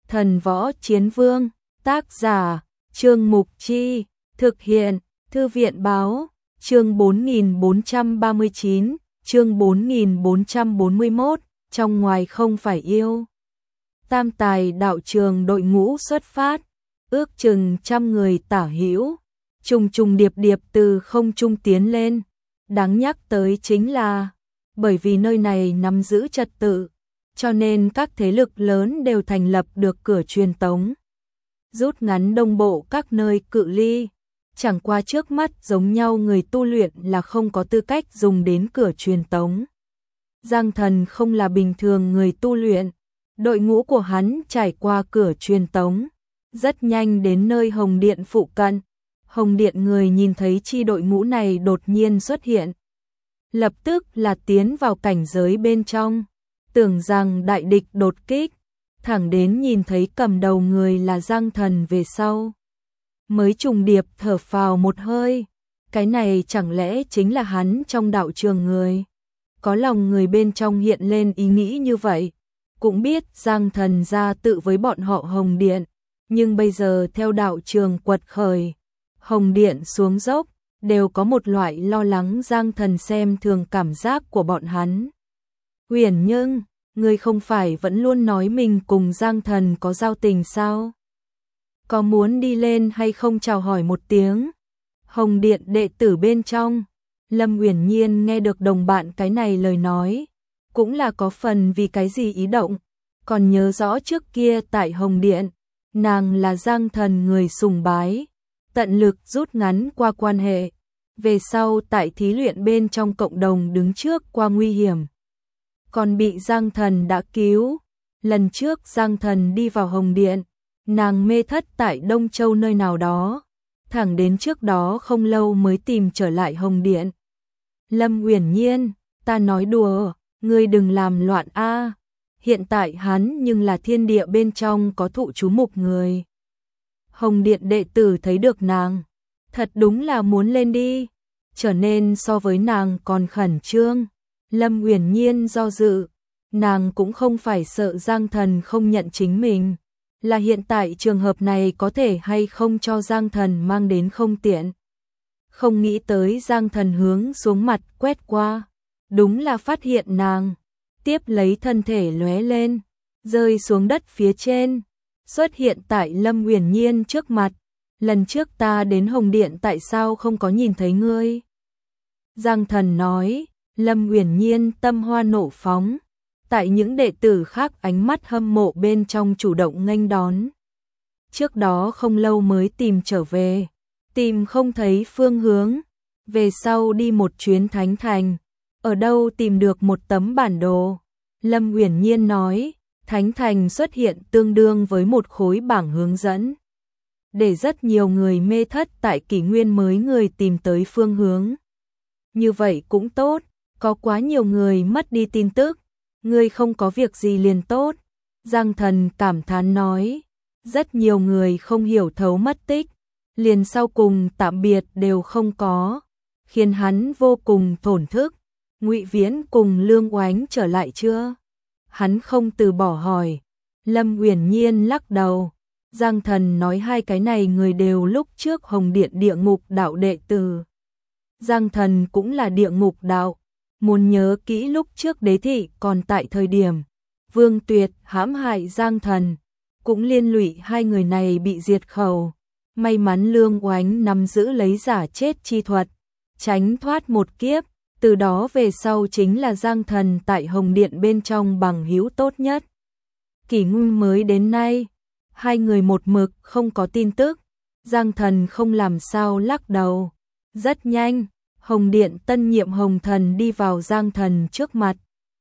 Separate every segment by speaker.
Speaker 1: Thần Võ Chiến Vương, tác giả, Trương Mục Chi, thực hiện, Thư viện Báo, chương 4439, chương 4441, trong ngoài không phải yêu. Tam tài đạo trường đội ngũ xuất phát, ước chừng 100 người tả hữu, trùng trùng điệp điệp từ không trung tiến lên. Đáng nhắc tới chính là, bởi vì nơi này nắm giữ trật tự, cho nên các thế lực lớn đều thành lập được cửa truyền tống, rút ngắn đông bộ các nơi cự ly. Chẳng qua trước mắt giống nhau người tu luyện là không có tư cách dùng đến cửa truyền tống. Giang Thần không là bình thường người tu luyện, đội ngũ của hắn trải qua cửa truyền tống, rất nhanh đến nơi Hồng Điện phụ cận. Hồng Điện người nhìn thấy chi đội ngũ này đột nhiên xuất hiện, lập tức là tiến vào cảnh giới bên trong, tưởng rằng đại địch đột kích, thẳng đến nhìn thấy cầm đầu người là Giang Thần về sau, mới trùng điệp thở phào một hơi. Cái này chẳng lẽ chính là hắn trong đạo trường người? Có lòng người bên trong hiện lên ý nghĩ như vậy, cũng biết Giang Thần ra tự với bọn họ Hồng Điện, nhưng bây giờ theo đạo trường quật khởi, Hồng Điện xuống dốc, đều có một loại lo lắng Giang Thần xem thường cảm giác của bọn hắn. Huyền Nhưng, ngươi không phải vẫn luôn nói mình cùng Giang Thần có giao tình sao? Có muốn đi lên hay không chào hỏi một tiếng? Hồng Điện đệ tử bên trong, Lâm Uyển Nhiên nghe được đồng bạn cái này lời nói, cũng là có phần vì cái gì ý động, còn nhớ rõ trước kia tại Hồng Điện, nàng là Giang Thần người sùng bái, tận lực rút ngắn qua quan hệ, về sau tại thí luyện bên trong cộng đồng đứng trước qua nguy hiểm, còn bị Giang Thần đã cứu. Lần trước Giang Thần đi vào Hồng Điện, nàng mê thất tại Đông Châu nơi nào đó, thẳng đến trước đó không lâu mới tìm trở lại Hồng Điện. Lâm Uyển Nhiên, ta nói đùa, ngươi đừng làm loạn a. Hiện tại hắn nhưng là thiên địa bên trong có thụ chú mục người. Hồng Điện đệ tử thấy được nàng, thật đúng là muốn lên đi, trở nên so với nàng còn khẩn trương. Lâm Uyển Nhiên do dự, nàng cũng không phải sợ Giang Thần không nhận chính mình, là hiện tại trường hợp này có thể hay không cho Giang Thần mang đến không tiện. Không nghĩ tới Giang Thần hướng xuống mặt quét qua, đúng là phát hiện nàng, tiếp lấy thân thể lóe lên, rơi xuống đất phía trên, xuất hiện tại Lâm Uyển Nhiên trước mặt. Lần trước ta đến Hồng Điện tại sao không có nhìn thấy ngươi? Giang Thần nói. Lâm Uyển Nhiên tâm hoa nộ phóng, tại những đệ tử khác ánh mắt hâm mộ bên trong chủ động nghênh đón. Trước đó không lâu mới tìm trở về, tìm không thấy phương hướng, về sau đi một chuyến Thánh Thành, ở đâu tìm được một tấm bản đồ. Lâm Uyển Nhiên nói, Thánh Thành xuất hiện tương đương với một khối bảng hướng dẫn, để rất nhiều người mê thất tại kỷ nguyên mới người tìm tới phương hướng. Như vậy cũng tốt. Có quá nhiều người mất đi tin tức, ngươi không có việc gì liền tốt. Giang Thần cảm thán nói, rất nhiều người không hiểu thấu mất tích, liền sau cùng tạm biệt đều không có, khiến hắn vô cùng thổn thức. Ngụy Viễn cùng Lương Oánh trở lại chưa? Hắn không từ bỏ hỏi. Lâm Uyển Nhiên lắc đầu. Giang Thần nói hai cái này người đều lúc trước Hồng Điện địa ngục đạo đệ tử. Giang Thần cũng là địa ngục đạo. Muốn nhớ kỹ lúc trước Đế Thị còn tại thời điểm Vương Tuyệt hãm hại Giang Thần, cũng liên lụy hai người này bị diệt khẩu. May mắn Lương Oánh nắm giữ lấy giả chết chi thuật, tránh thoát một kiếp. Từ đó về sau chính là Giang Thần tại Hồng Điện bên trong bằng hữu tốt nhất. Kỷ nguyên mới đến nay, hai người một mực không có tin tức. Giang Thần không làm sao lắc đầu. Rất nhanh, Hồng Điện tân nhiệm Hồng Thần đi vào Giang Thần trước mặt,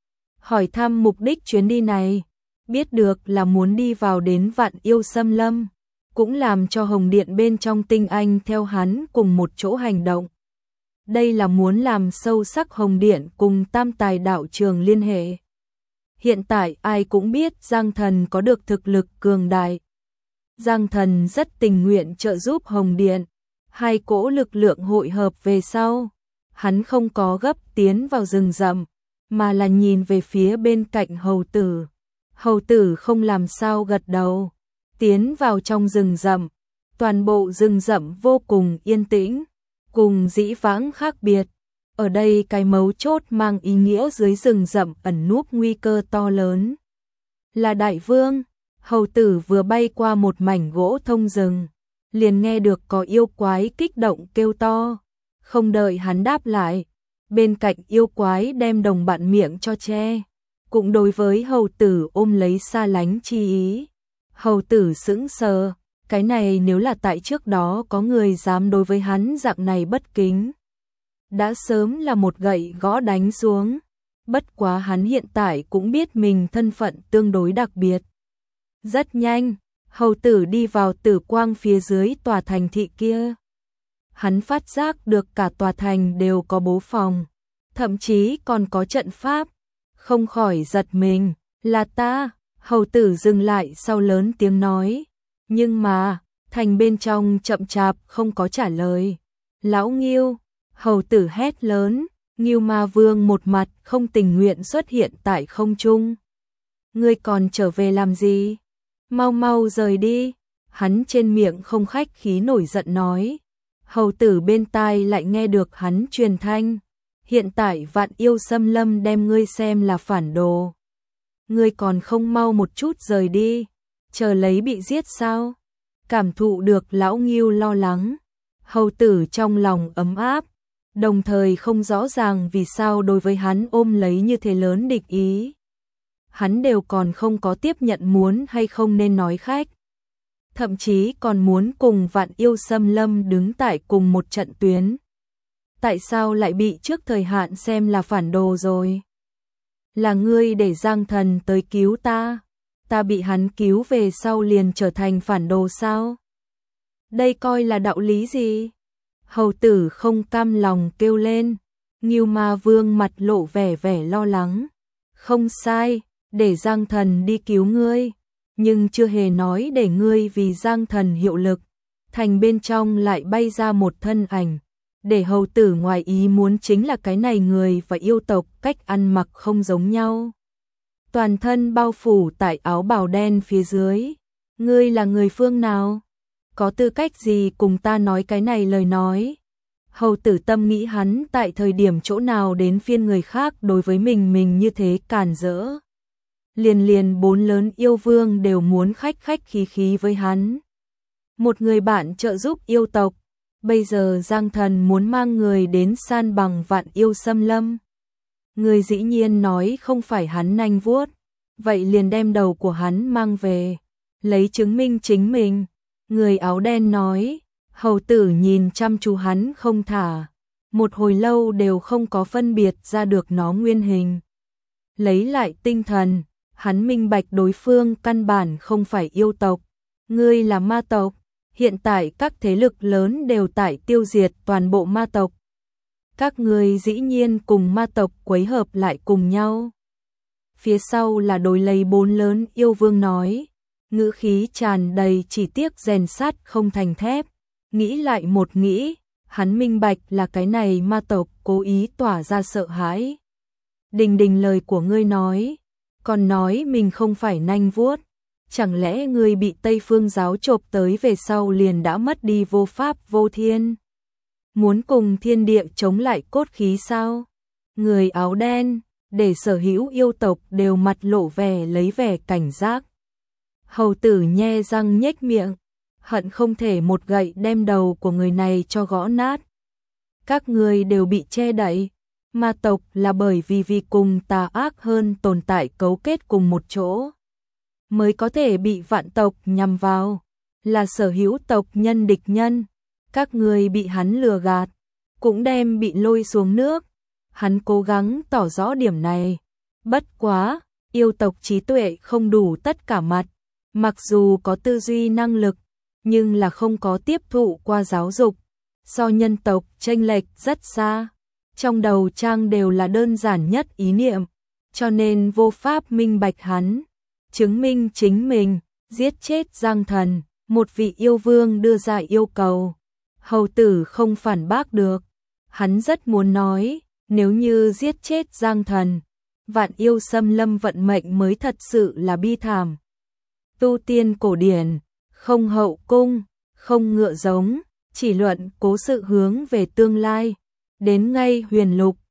Speaker 1: hỏi thăm mục đích chuyến đi này, biết được là muốn đi vào đến Vạn Yêu Xâm Lâm, cũng làm cho Hồng Điện bên trong tinh anh theo hắn cùng một chỗ hành động. Đây là muốn làm sâu sắc Hồng Điện cùng Tam Tài đạo trường liên hệ. Hiện tại ai cũng biết Giang Thần có được thực lực cường đại. Giang Thần rất tình nguyện trợ giúp Hồng Điện. Hai cỗ lực lượng hội hợp về sau, hắn không có gấp tiến vào rừng rậm, mà là nhìn về phía bên cạnh hầu tử. Hầu tử không làm sao gật đầu, tiến vào trong rừng rậm. Toàn bộ rừng rậm vô cùng yên tĩnh, cùng dĩ vãng khác biệt. Ở đây cái mấu chốt mang ý nghĩa dưới rừng rậm ẩn núp nguy cơ to lớn. Là đại vương, hầu tử vừa bay qua một mảnh gỗ thông rừng, liền nghe được có yêu quái kích động kêu to. Không đợi hắn đáp lại, bên cạnh yêu quái đem đồng bạn miệng cho che, cũng đối với hầu tử ôm lấy xa lánh chi ý. Hầu tử sững sờ, cái này nếu là tại trước đó có người dám đối với hắn dạng này bất kính, đã sớm là một gậy gõ đánh xuống. Bất quá hắn hiện tại cũng biết mình thân phận tương đối đặc biệt. Rất nhanh, hầu tử đi vào tử quang phía dưới tòa thành thị kia. Hắn phát giác được cả tòa thành đều có bố phòng, thậm chí còn có trận pháp, không khỏi giật mình. Là ta. Hầu tử dừng lại sau lớn tiếng nói. Nhưng mà, thành bên trong chậm chạp không có trả lời. Lão Ngưu. Hầu tử hét lớn. Ngưu Ma Vương một mặt không tình nguyện xuất hiện tại không trung. Ngươi còn trở về làm gì? Mau mau rời đi. Hắn trên miệng không khách khí nổi giận nói. Hầu tử bên tai lại nghe được hắn truyền thanh. Hiện tại Vạn Yêu Xâm Lâm đem ngươi xem là phản đồ. Ngươi còn không mau một chút rời đi, chờ lấy bị giết sao? Cảm thụ được lão Ngưu lo lắng, hầu tử trong lòng ấm áp, đồng thời không rõ ràng vì sao đối với hắn ôm lấy như thế lớn địch ý. Hắn đều còn không có tiếp nhận muốn hay không nên nói khách. Thậm chí còn muốn cùng Vạn Yêu Xâm Lâm đứng tại cùng một trận tuyến. Tại sao lại bị trước thời hạn xem là phản đồ rồi? Là ngươi để Giang Thần tới cứu ta, ta bị hắn cứu về sau liền trở thành phản đồ sao? Đây coi là đạo lý gì? Hầu tử không cam lòng kêu lên. Ngưu Ma Vương mặt lộ vẻ lo lắng. Không sai, để Giang Thần đi cứu ngươi, nhưng chưa hề nói để ngươi vì Giang Thần hiệu lực. Thành bên trong lại bay ra một thân ảnh. Để hầu tử ngoài ý muốn chính là cái này người và yêu tộc cách ăn mặc không giống nhau. Toàn thân bao phủ tại áo bào đen phía dưới. Ngươi là người phương nào? Có tư cách gì cùng ta nói cái này lời nói? Hầu tử tâm nghĩ hắn tại thời điểm chỗ nào đến phiên người khác đối với mình như thế càn rỡ. Liền bốn lớn yêu vương đều muốn khách khí với hắn. Một người bạn trợ giúp yêu tộc. Bây giờ Giang Thần muốn mang người đến san bằng Vạn Yêu Xâm Lâm. Người dĩ nhiên nói không phải hắn nanh vuốt, vậy liền đem đầu của hắn mang về, lấy chứng minh chính mình. Người áo đen nói, hầu tử nhìn chăm chú hắn không thả, một hồi lâu đều không có phân biệt ra được nó nguyên hình. Lấy lại tinh thần, hắn minh bạch đối phương căn bản không phải yêu tộc, ngươi là ma tộc. Hiện tại các thế lực lớn đều tại tiêu diệt toàn bộ ma tộc. Các người dĩ nhiên cùng ma tộc quấy hợp lại cùng nhau. Phía sau là đối lấy bốn lớn yêu vương nói. Ngữ khí tràn đầy chỉ tiếc rèn sắt không thành thép. Nghĩ lại một nghĩ, hắn minh bạch là cái này ma tộc cố ý tỏa ra sợ hãi. Đình lời của ngươi nói, còn nói mình không phải nanh vuốt. Chẳng lẽ ngươi bị Tây Phương giáo chộp tới về sau liền đã mất đi vô pháp vô thiên? Muốn cùng thiên địa chống lại cốt khí sao? Người áo đen, để sở hữu yêu tộc đều mặt lộ lấy vẻ cảnh giác. Hầu tử nhe răng nhếch miệng, hận không thể một gậy đem đầu của người này cho gõ nát. Các người đều bị che đậy. Ma tộc là bởi vì cùng tà ác hơn tồn tại cấu kết cùng một chỗ, mới có thể bị vạn tộc nhằm vào, là sở hữu tộc nhân địch nhân. Các người bị hắn lừa gạt, cũng đem bị lôi xuống nước. Hắn cố gắng tỏ rõ điểm này. Bất quá, yêu tộc trí tuệ không đủ tất cả mặt, mặc dù có tư duy năng lực, nhưng là không có tiếp thụ qua giáo dục, so nhân tộc chênh lệch rất xa. Trong đầu trang đều là đơn giản nhất ý niệm, cho nên vô pháp minh bạch hắn. Chứng minh chính mình, giết chết Giang Thần, một vị yêu vương đưa ra yêu cầu. Hầu tử không phản bác được. Hắn rất muốn nói, nếu như giết chết Giang Thần, Vạn Yêu Xâm Lâm vận mệnh mới thật sự là bi thảm. tu tiên cổ điển, không hậu cung, không ngựa giống, chỉ luận cố sự hướng về tương lai. Đến ngay huyền lục,